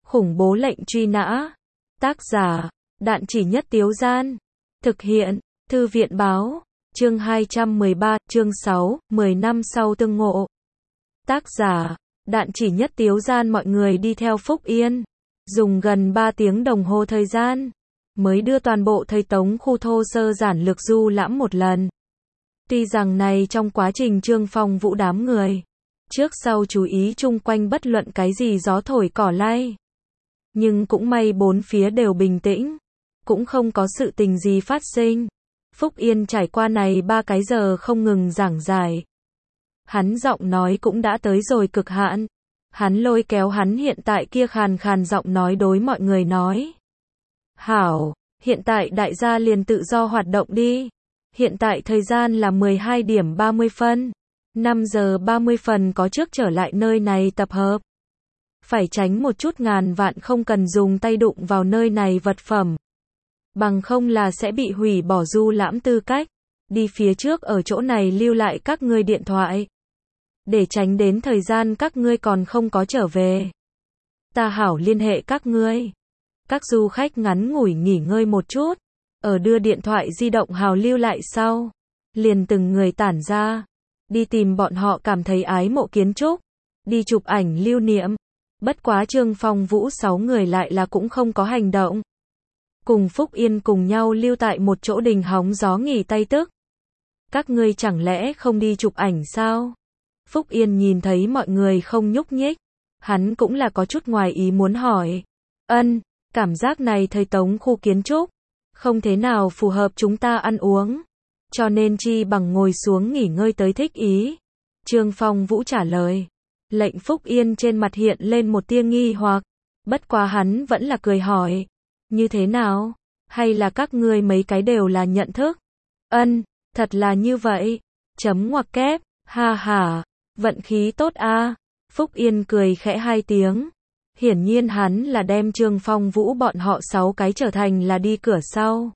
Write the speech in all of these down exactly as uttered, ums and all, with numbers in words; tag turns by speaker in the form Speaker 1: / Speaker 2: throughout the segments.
Speaker 1: Khủng bố lệnh truy nã. Tác giả, Đạn Chỉ Nhất Tiếu Gian. Thực hiện, Thư viện Báo. Chương hai trăm mười ba, chương sáu, mười năm sau tương ngộ. Tác giả, Đạn Chỉ Nhất Tiếu Gian. Mọi người đi theo Phúc Yên. Dùng gần ba tiếng đồng hồ thời gian, mới đưa toàn bộ thầy Tống khu thô sơ giản lược du lãm một lần. Tuy rằng này trong quá trình Trương Phong Vũ đám người, trước sau chú ý chung quanh bất luận cái gì gió thổi cỏ lay. Nhưng cũng may bốn phía đều bình tĩnh, cũng không có sự tình gì phát sinh. Phúc Yên trải qua này ba cái giờ không ngừng giảng giải. Hắn giọng nói cũng đã tới rồi cực hạn. Hắn lôi kéo hắn hiện tại kia khàn khàn giọng nói đối mọi người nói. Hảo, hiện tại đại gia liền tự do hoạt động đi. Hiện tại thời gian là mười hai điểm ba mươi phân. năm giờ ba mươi phần có trước trở lại nơi này tập hợp. Phải tránh một chút ngàn vạn không cần dùng tay đụng vào nơi này vật phẩm. Bằng không là sẽ bị hủy bỏ du lãm tư cách. Đi phía trước ở chỗ này lưu lại các ngươi điện thoại. Để tránh đến thời gian các ngươi còn không có trở về. Ta hảo liên hệ các ngươi. Các du khách ngắn ngủi nghỉ ngơi một chút. Ở đưa điện thoại di động hào lưu lại sau. Liền từng người tản ra. Đi tìm bọn họ cảm thấy ái mộ kiến trúc. Đi chụp ảnh lưu niệm. Bất quá Trương Phong Vũ sáu người lại là cũng không có hành động. Cùng Phúc Yên cùng nhau lưu tại một chỗ đình hóng gió nghỉ tay tức. Các ngươi chẳng lẽ không đi chụp ảnh sao? Phúc Yên nhìn thấy mọi người không nhúc nhích. Hắn cũng là có chút ngoài ý muốn hỏi. Ân, cảm giác này thầy Tống khu kiến trúc. Không thế nào phù hợp chúng ta ăn uống. Cho nên chi bằng ngồi xuống nghỉ ngơi tới thích ý. Trương Phong Vũ trả lời. Lệnh Phúc Yên trên mặt hiện lên một tia nghi hoặc. Bất quá hắn vẫn là cười hỏi. Như thế nào? Hay là các ngươi mấy cái đều là nhận thức? Ân, thật là như vậy. Chấm ngoặc kép, ha ha. Vận khí tốt a. Phúc Yên cười khẽ hai tiếng. Hiển nhiên hắn là đem Trương Phong Vũ bọn họ sáu cái trở thành là đi cửa sau.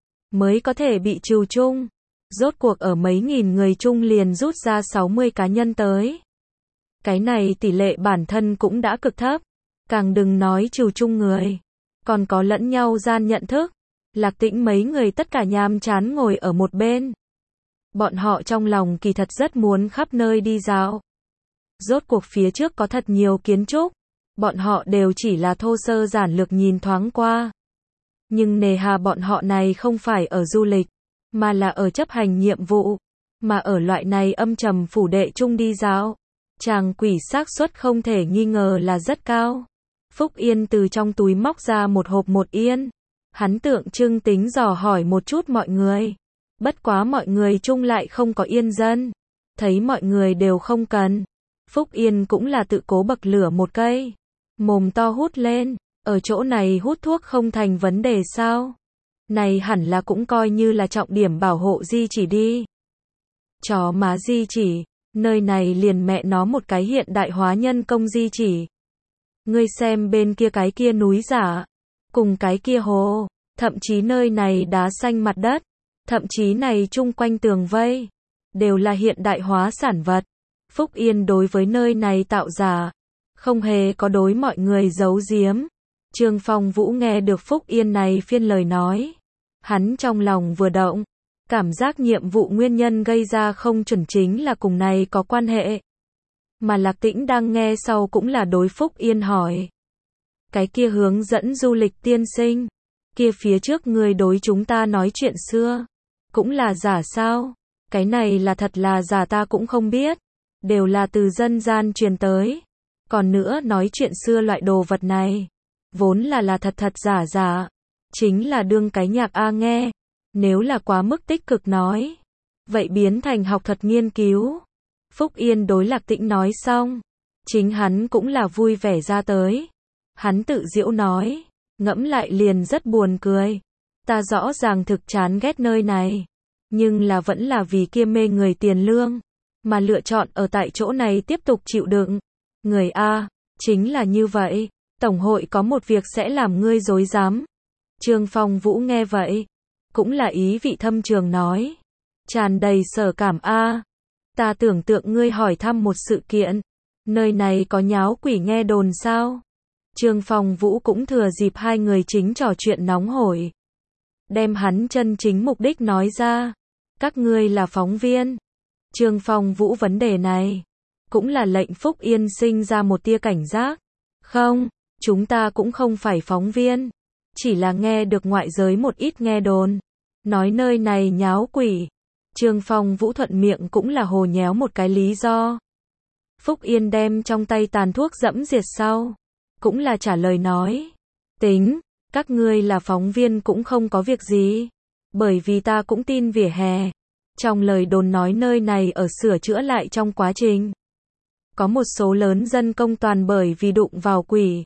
Speaker 1: Mới có thể bị trừ chung. Rốt cuộc ở mấy nghìn người chung liền rút ra sáu mươi cá nhân tới. Cái này tỷ lệ bản thân cũng đã cực thấp. Càng đừng nói trừ chung người. Còn có lẫn nhau gian nhận thức. Lạc Tĩnh mấy người tất cả nhàm chán ngồi ở một bên. Bọn họ trong lòng kỳ thật rất muốn khắp nơi đi dạo. Rốt cuộc phía trước có thật nhiều kiến trúc. Bọn họ đều chỉ là thô sơ giản lược nhìn thoáng qua. Nhưng nề hà bọn họ này không phải ở du lịch, mà là ở chấp hành nhiệm vụ. Mà ở loại này âm trầm phủ đệ chung đi dạo. Chàng quỷ xác suất không thể nghi ngờ là rất cao. Phúc Yên từ trong túi móc ra một hộp một yên. Hắn tượng trưng tính dò hỏi một chút mọi người. Bất quá mọi người chung lại không có yên dân. Thấy mọi người đều không cần. Phúc Yên cũng là tự cố bậc lửa một cây. Mồm to hút lên. Ở chỗ này hút thuốc không thành vấn đề sao? Này hẳn là cũng coi như là trọng điểm bảo hộ di chỉ đi. Chó má di chỉ. Nơi này liền mẹ nó một cái hiện đại hóa nhân công di chỉ. Ngươi xem bên kia cái kia núi giả. Cùng cái kia hồ. Thậm chí nơi này đá xanh mặt đất. Thậm chí này chung quanh tường vây. Đều là hiện đại hóa sản vật. Phúc Yên đối với nơi này tạo giả. Không hề có đối mọi người giấu giếm. Trương Phong Vũ nghe được Phúc Yên này phiên lời nói. Hắn trong lòng vừa động. Cảm giác nhiệm vụ nguyên nhân gây ra không chuẩn chính là cùng này có quan hệ. Mà Lạc Tĩnh đang nghe sau cũng là đối Phúc Yên hỏi. Cái kia hướng dẫn du lịch tiên sinh. Kia phía trước người đối chúng ta nói chuyện xưa. Cũng là giả sao? Cái này là thật là giả ta cũng không biết. Đều là từ dân gian truyền tới. Còn nữa nói chuyện xưa loại đồ vật này. Vốn là là thật thật giả giả. Chính là đương cái nhạc A nghe. Nếu là quá mức tích cực nói. Vậy biến thành học thuật nghiên cứu. Phúc Yên đối Lạc Tĩnh nói xong. Chính hắn cũng là vui vẻ ra tới. Hắn tự giễu nói. Ngẫm lại liền rất buồn cười. Ta rõ ràng thực chán ghét nơi này. Nhưng là vẫn là vì kia mê người tiền lương. Mà lựa chọn ở tại chỗ này tiếp tục chịu đựng. Người A. Chính là như vậy. Tổng hội có một việc sẽ làm ngươi dối dám. Trương Phong Vũ nghe vậy. Cũng là ý vị thâm trường nói. Tràn đầy sở cảm A. Ta tưởng tượng ngươi hỏi thăm một sự kiện. Nơi này có nháo quỷ nghe đồn sao? Trương Phong Vũ cũng thừa dịp hai người chính trò chuyện nóng hổi, đem hắn chân chính mục đích nói ra. Các ngươi là phóng viên. Trương Phong Vũ vấn đề này, cũng là lệnh Phúc Yên sinh ra một tia cảnh giác. Không, chúng ta cũng không phải phóng viên. Chỉ là nghe được ngoại giới một ít nghe đồn. Nói nơi này nháo quỷ. Trương Phong Vũ thuận miệng cũng là hồ nhéo một cái lý do. Phúc Yên đem trong tay tàn thuốc dẫm diệt sau. Cũng là trả lời nói. Tính, các ngươi là phóng viên cũng không có việc gì. Bởi vì ta cũng tin vỉa hè. Trong lời đồn nói nơi này ở sửa chữa lại trong quá trình. Có một số lớn dân công toàn bởi vì đụng vào quỷ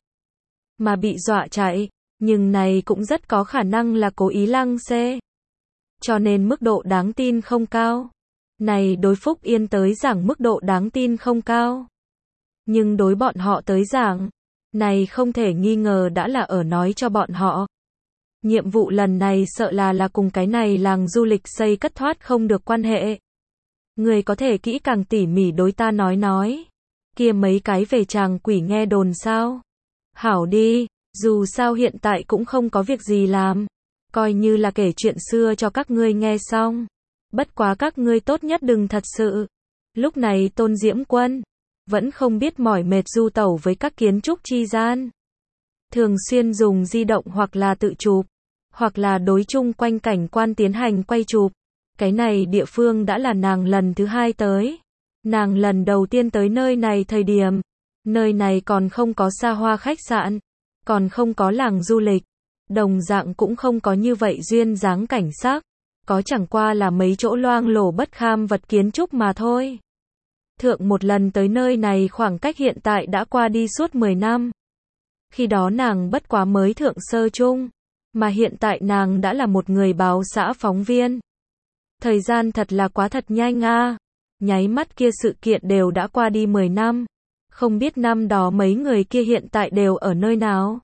Speaker 1: mà bị dọa chạy. Nhưng này cũng rất có khả năng là cố ý lăng xê. Cho nên mức độ đáng tin không cao. Này đối Phúc Yên tới giảng mức độ đáng tin không cao. Nhưng đối bọn họ tới giảng, này không thể nghi ngờ đã là ở nói cho bọn họ. Nhiệm vụ lần này sợ là là cùng cái này làng du lịch xây cất thoát không được quan hệ. Người có thể kỹ càng tỉ mỉ đối ta nói nói. Kia mấy cái về chàng quỷ nghe đồn sao? Hảo đi, dù sao hiện tại cũng không có việc gì làm. Coi như là kể chuyện xưa cho các ngươi nghe xong. Bất quá các ngươi tốt nhất đừng thật sự. Lúc này Tôn Diễm Quân vẫn không biết mỏi mệt du tẩu với các kiến trúc chi gian. Thường xuyên dùng di động hoặc là tự chụp, hoặc là đối chung quanh cảnh quan tiến hành quay chụp. Cái này địa phương đã là nàng lần thứ hai tới. Nàng lần đầu tiên tới nơi này thời điểm, nơi này còn không có xa hoa khách sạn, còn không có làng du lịch, đồng dạng cũng không có như vậy duyên dáng cảnh sắc, có chẳng qua là mấy chỗ loang lổ bất kham vật kiến trúc mà thôi. Thượng một lần tới nơi này khoảng cách hiện tại đã qua đi suốt mười năm. Khi đó nàng bất quá mới thượng sơ chung, mà hiện tại nàng đã là một người báo xã phóng viên. Thời gian thật là quá thật nhanh a. Nháy mắt kia sự kiện đều đã qua đi mười năm. Không biết năm đó mấy người kia hiện tại đều ở nơi nào.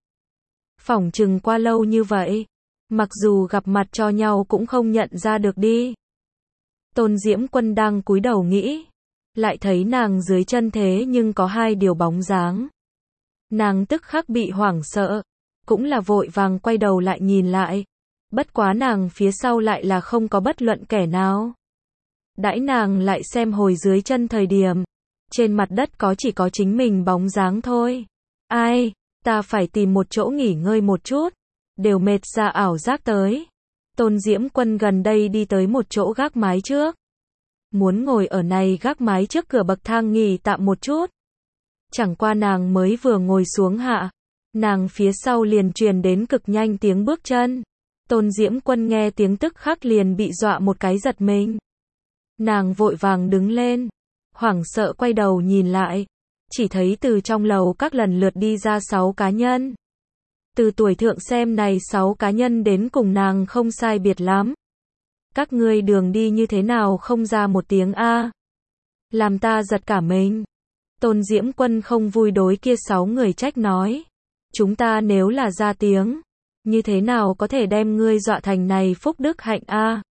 Speaker 1: Phỏng chừng qua lâu như vậy, mặc dù gặp mặt cho nhau cũng không nhận ra được đi. Tôn Diễm Quân đang cúi đầu nghĩ, lại thấy nàng dưới chân thế nhưng có hai điều bóng dáng. Nàng tức khắc bị hoảng sợ, cũng là vội vàng quay đầu lại nhìn lại. Bất quá nàng phía sau lại là không có bất luận kẻ nào. Đãi nàng lại xem hồi dưới chân thời điểm, trên mặt đất có chỉ có chính mình bóng dáng thôi. Ai, ta phải tìm một chỗ nghỉ ngơi một chút, đều mệt ra ảo giác tới. Tôn Diễm Quân gần đây đi tới một chỗ gác mái trước. Muốn ngồi ở này gác mái trước cửa bậc thang nghỉ tạm một chút. Chẳng qua nàng mới vừa ngồi xuống hạ, nàng phía sau liền truyền đến cực nhanh tiếng bước chân. Tôn Diễm Quân nghe tiếng tức khắc liền bị dọa một cái giật mình. Nàng vội vàng đứng lên, hoảng sợ quay đầu nhìn lại, chỉ thấy từ trong lầu các lần lượt đi ra sáu cá nhân. Từ tuổi thượng xem này sáu cá nhân đến cùng nàng không sai biệt lắm. Các ngươi đường đi như thế nào không ra một tiếng a? Làm ta giật cả mình. Tôn Diễm Quân không vui đối kia sáu người trách nói. Chúng ta nếu là ra tiếng, như thế nào có thể đem ngươi dọa thành này phúc đức hạnh a?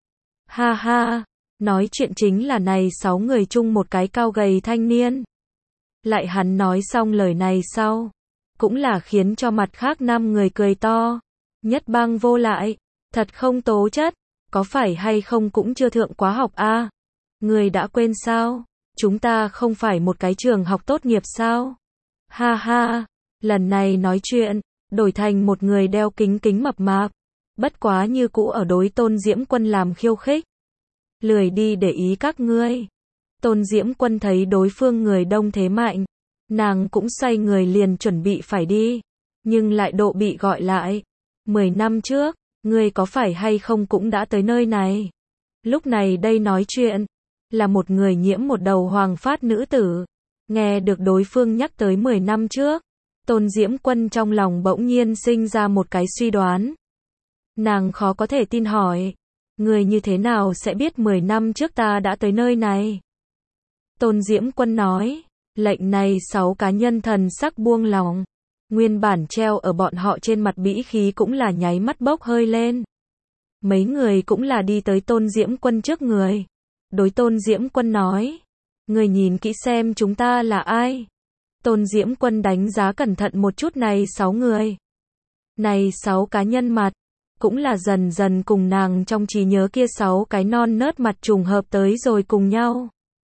Speaker 1: Ha ha, nói chuyện chính là này sáu người chung một cái cao gầy thanh niên. Lại hắn nói xong lời này sau, cũng là khiến cho mặt khác năm người cười to. Nhất bang vô lại, thật không tố chất, có phải hay không cũng chưa thượng quá học a? Người đã quên sao? Chúng ta không phải một cái trường học tốt nghiệp sao? Ha ha, lần này nói chuyện, đổi thành một người đeo kính kính mập mạp, bất quá như cũ ở đối Tôn Diễm Quân làm khiêu khích. Lười đi để ý các ngươi. Tôn Diễm Quân thấy đối phương người đông thế mạnh, nàng cũng xoay người liền chuẩn bị phải đi, nhưng lại độ bị gọi lại. Mười năm trước, ngươi có phải hay không cũng đã tới nơi này. Lúc này đây nói chuyện, là một người nhiễm một đầu hoàng phát nữ tử. Nghe được đối phương nhắc tới mười năm trước, Tôn Diễm Quân trong lòng bỗng nhiên sinh ra một cái suy đoán. Nàng khó có thể tin hỏi, người như thế nào sẽ biết mười năm trước ta đã tới nơi này? Tôn Diễm Quân nói, lệnh này sáu cá nhân thần sắc buông lỏng, nguyên bản treo ở bọn họ trên mặt bĩ khí cũng là nháy mắt bốc hơi lên. Mấy người cũng là đi tới Tôn Diễm Quân trước người. Đối Tôn Diễm Quân nói, người nhìn kỹ xem chúng ta là ai. Tôn Diễm Quân đánh giá cẩn thận một chút này sáu người. Này sáu cá nhân mặt, cũng là dần dần cùng nàng trong trí nhớ kia sáu cái non nớt mặt trùng hợp tới rồi cùng nhau.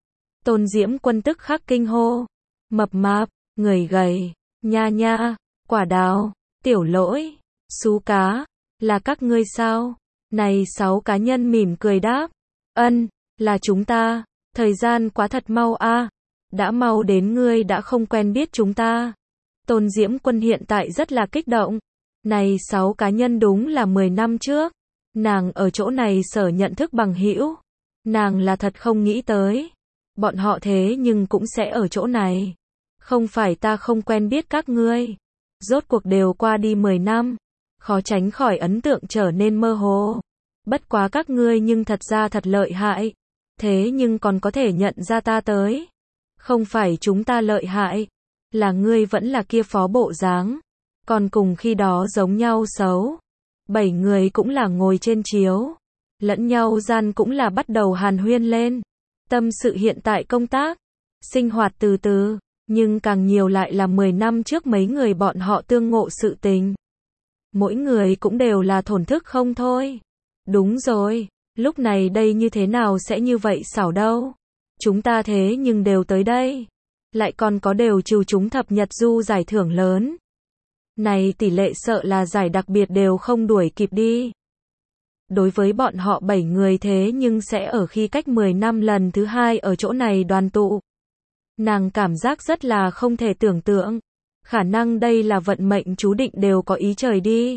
Speaker 1: Tôn Diễm Quân tức khắc kinh hô, mập mạp, người gầy, nha nha, quả đào, tiểu lỗi, sú cá, là các ngươi sao? Này sáu cá nhân mỉm cười đáp, ân, là chúng ta, thời gian quá thật mau a, đã mau đến ngươi đã không quen biết chúng ta. Tôn Diễm Quân hiện tại rất là kích động. Này sáu cá nhân đúng là mười năm trước, nàng ở chỗ này sở nhận thức bằng hữu, nàng là thật không nghĩ tới, bọn họ thế nhưng cũng sẽ ở chỗ này. Không phải ta không quen biết các ngươi, rốt cuộc đều qua đi mười năm, khó tránh khỏi ấn tượng trở nên mơ hồ. Bất quá các ngươi nhưng thật ra thật lợi hại, thế nhưng còn có thể nhận ra ta tới. Không phải chúng ta lợi hại, là ngươi vẫn là kia phó bộ dáng, còn cùng khi đó giống nhau xấu. Bảy người cũng là ngồi trên chiếu, lẫn nhau gian cũng là bắt đầu hàn huyên lên, tâm sự hiện tại công tác, sinh hoạt từ từ, nhưng càng nhiều lại là mười năm trước mấy người bọn họ tương ngộ sự tình. Mỗi người cũng đều là thổn thức không thôi. Đúng rồi, lúc này đây như thế nào sẽ như vậy xảo đâu. Chúng ta thế nhưng đều tới đây, lại còn có đều trừ chúng thập nhật du giải thưởng lớn. Này tỷ lệ sợ là giải đặc biệt đều không đuổi kịp đi. Đối với bọn họ bảy người thế nhưng sẽ ở khi cách mười năm lần thứ hai ở chỗ này đoàn tụ. Nàng cảm giác rất là không thể tưởng tượng. Khả năng đây là vận mệnh chú định đều có ý trời đi.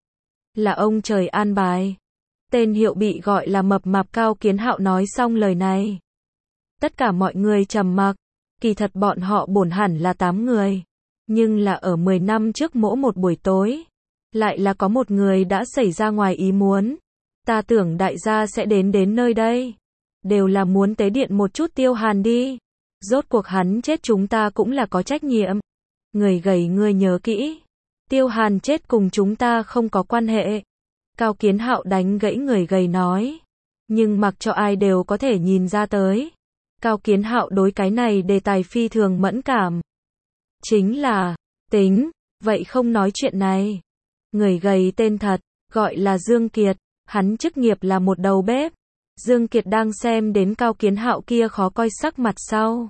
Speaker 1: Là ông trời an bài. Tên hiệu bị gọi là mập mạp Cao Kiến Hạo nói xong lời này. Tất cả mọi người trầm mặc. Kỳ thật bọn họ bổn hẳn là tám người. Nhưng là ở mười năm trước mỗi một buổi tối, lại là có một người đã xảy ra ngoài ý muốn. Ta tưởng đại gia sẽ đến đến nơi đây. Đều là muốn tế điện một chút Tiêu Hàn đi. Rốt cuộc hắn chết chúng ta cũng là có trách nhiệm. Người gầy ngươi nhớ kỹ. Tiêu Hàn chết cùng chúng ta không có quan hệ. Cao Kiến Hạo đánh gãy người gầy nói. Nhưng mặc cho ai đều có thể nhìn ra tới. Cao Kiến Hạo đối cái này đề tài phi thường mẫn cảm. Chính là, tính, vậy không nói chuyện này. Người gầy tên thật, gọi là Dương Kiệt, hắn chức nghiệp là một đầu bếp. Dương Kiệt đang xem đến Cao Kiến Hạo kia khó coi sắc mặt sau.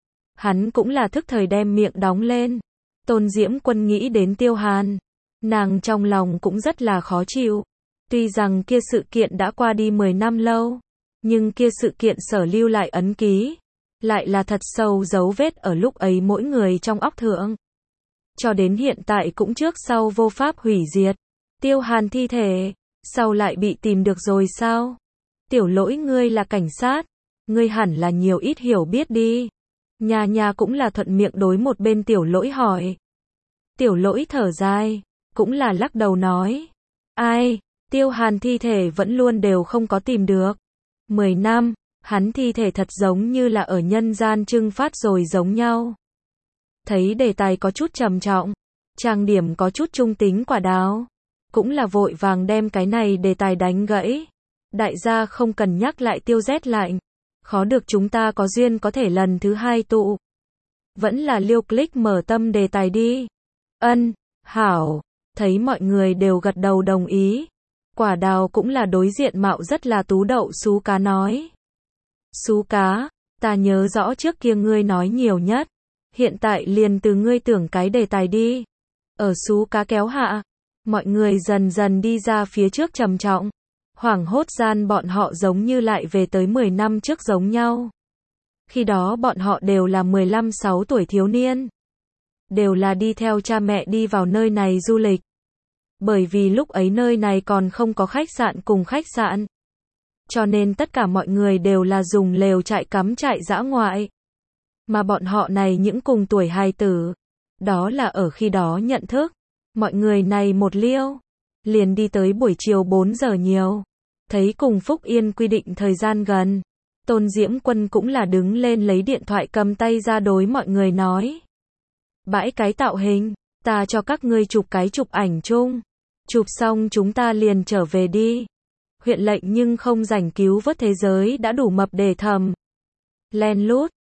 Speaker 1: Hắn cũng là thức thời đem miệng đóng lên. Tôn Diễm Quân nghĩ đến Tiêu Hàn. Nàng trong lòng cũng rất là khó chịu. Tuy rằng kia sự kiện đã qua đi mười năm lâu, nhưng kia sự kiện sở lưu lại ấn ký, lại là thật sâu dấu vết ở lúc ấy mỗi người trong óc thượng. Cho đến hiện tại cũng trước sau vô pháp hủy diệt. Tiêu Hàn thi thể, sau lại bị tìm được rồi sao? Tiểu lỗi ngươi là cảnh sát, ngươi hẳn là nhiều ít hiểu biết đi. Nhà nhà cũng là thuận miệng đối một bên tiểu lỗi hỏi. Tiểu lỗi thở dài, cũng là lắc đầu nói. Ai, Tiêu Hàn thi thể vẫn luôn đều không có tìm được. Mười năm, hắn thi thể thật giống như là ở nhân gian trưng phát rồi giống nhau. Thấy đề tài có chút trầm trọng, trang điểm có chút trung tính Quả Đào, cũng là vội vàng đem cái này đề tài đánh gãy. Đại gia không cần nhắc lại Tiêu rét lạnh. Khó được chúng ta có duyên có thể lần thứ hai tụ. Vẫn là liêu click mở tâm đề tài đi. Ân, hảo, thấy mọi người đều gật đầu đồng ý. Quả Đào cũng là đối diện mạo rất là tú đậu Sú Cá nói. Sú Cá, ta nhớ rõ trước kia ngươi nói nhiều nhất. Hiện tại liền từ ngươi tưởng cái đề tài đi. Ở Sú Cá kéo hạ, mọi người dần dần đi ra phía trước trầm trọng. Hoảng hốt gian bọn họ giống như lại về tới mười năm trước giống nhau. Khi đó bọn họ đều là mười lăm sáu tuổi thiếu niên. Đều là đi theo cha mẹ đi vào nơi này du lịch. Bởi vì lúc ấy nơi này còn không có khách sạn cùng khách sạn. Cho nên tất cả mọi người đều là dùng lều trại cắm trại dã ngoại. Mà bọn họ này những cùng tuổi hài tử. Đó là ở khi đó nhận thức. Mọi người này một liêu. Liền đi tới buổi chiều bốn giờ nhiều. Thấy cùng Phúc Yên quy định thời gian gần. Tôn Diễm Quân cũng là đứng lên lấy điện thoại cầm tay ra đối mọi người nói. Bãi cái tạo hình, ta cho các ngươi chụp cái chụp ảnh chung. Chụp xong chúng ta liền trở về đi. Huyện lệnh nhưng không rảnh cứu vớt thế giới đã đủ mập để thầm. Len lút,